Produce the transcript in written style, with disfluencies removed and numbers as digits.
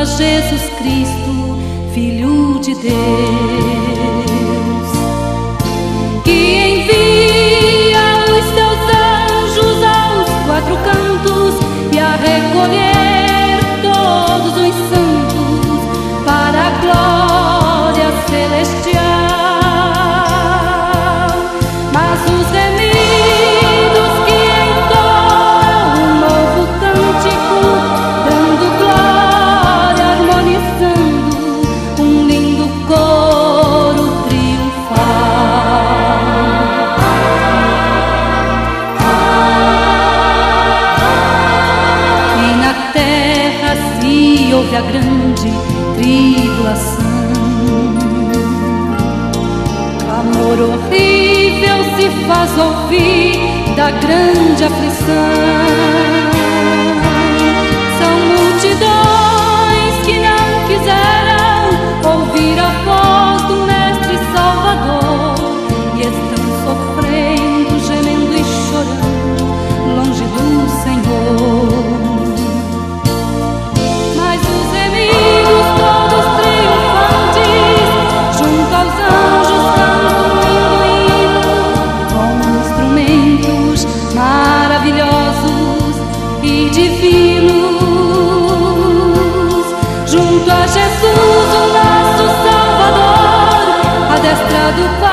a Jesus Cristo, Filho de Deus, que envia os seus anjos aos quatro cantos e a recolher todos os santos para a glória celestial. Mas os remidos que entoam um novo cântico, dando glória, harmonizando um lindo coro triunfal. E na terra se ouve a grande tribulação, clamor horrível se faz ouvir da grande aflição. São multidões que não quiseram ouvir a voz do Mestre Salvador e estão sofrendo, gemendo e chorando longe do Senhor. Mas os remidos todos triunfantes junto aos anjos cantam um lindo hino com instrumentos maravilhosos e divinos. Junto a Jesus, o nosso Salvador, à destra do Pai.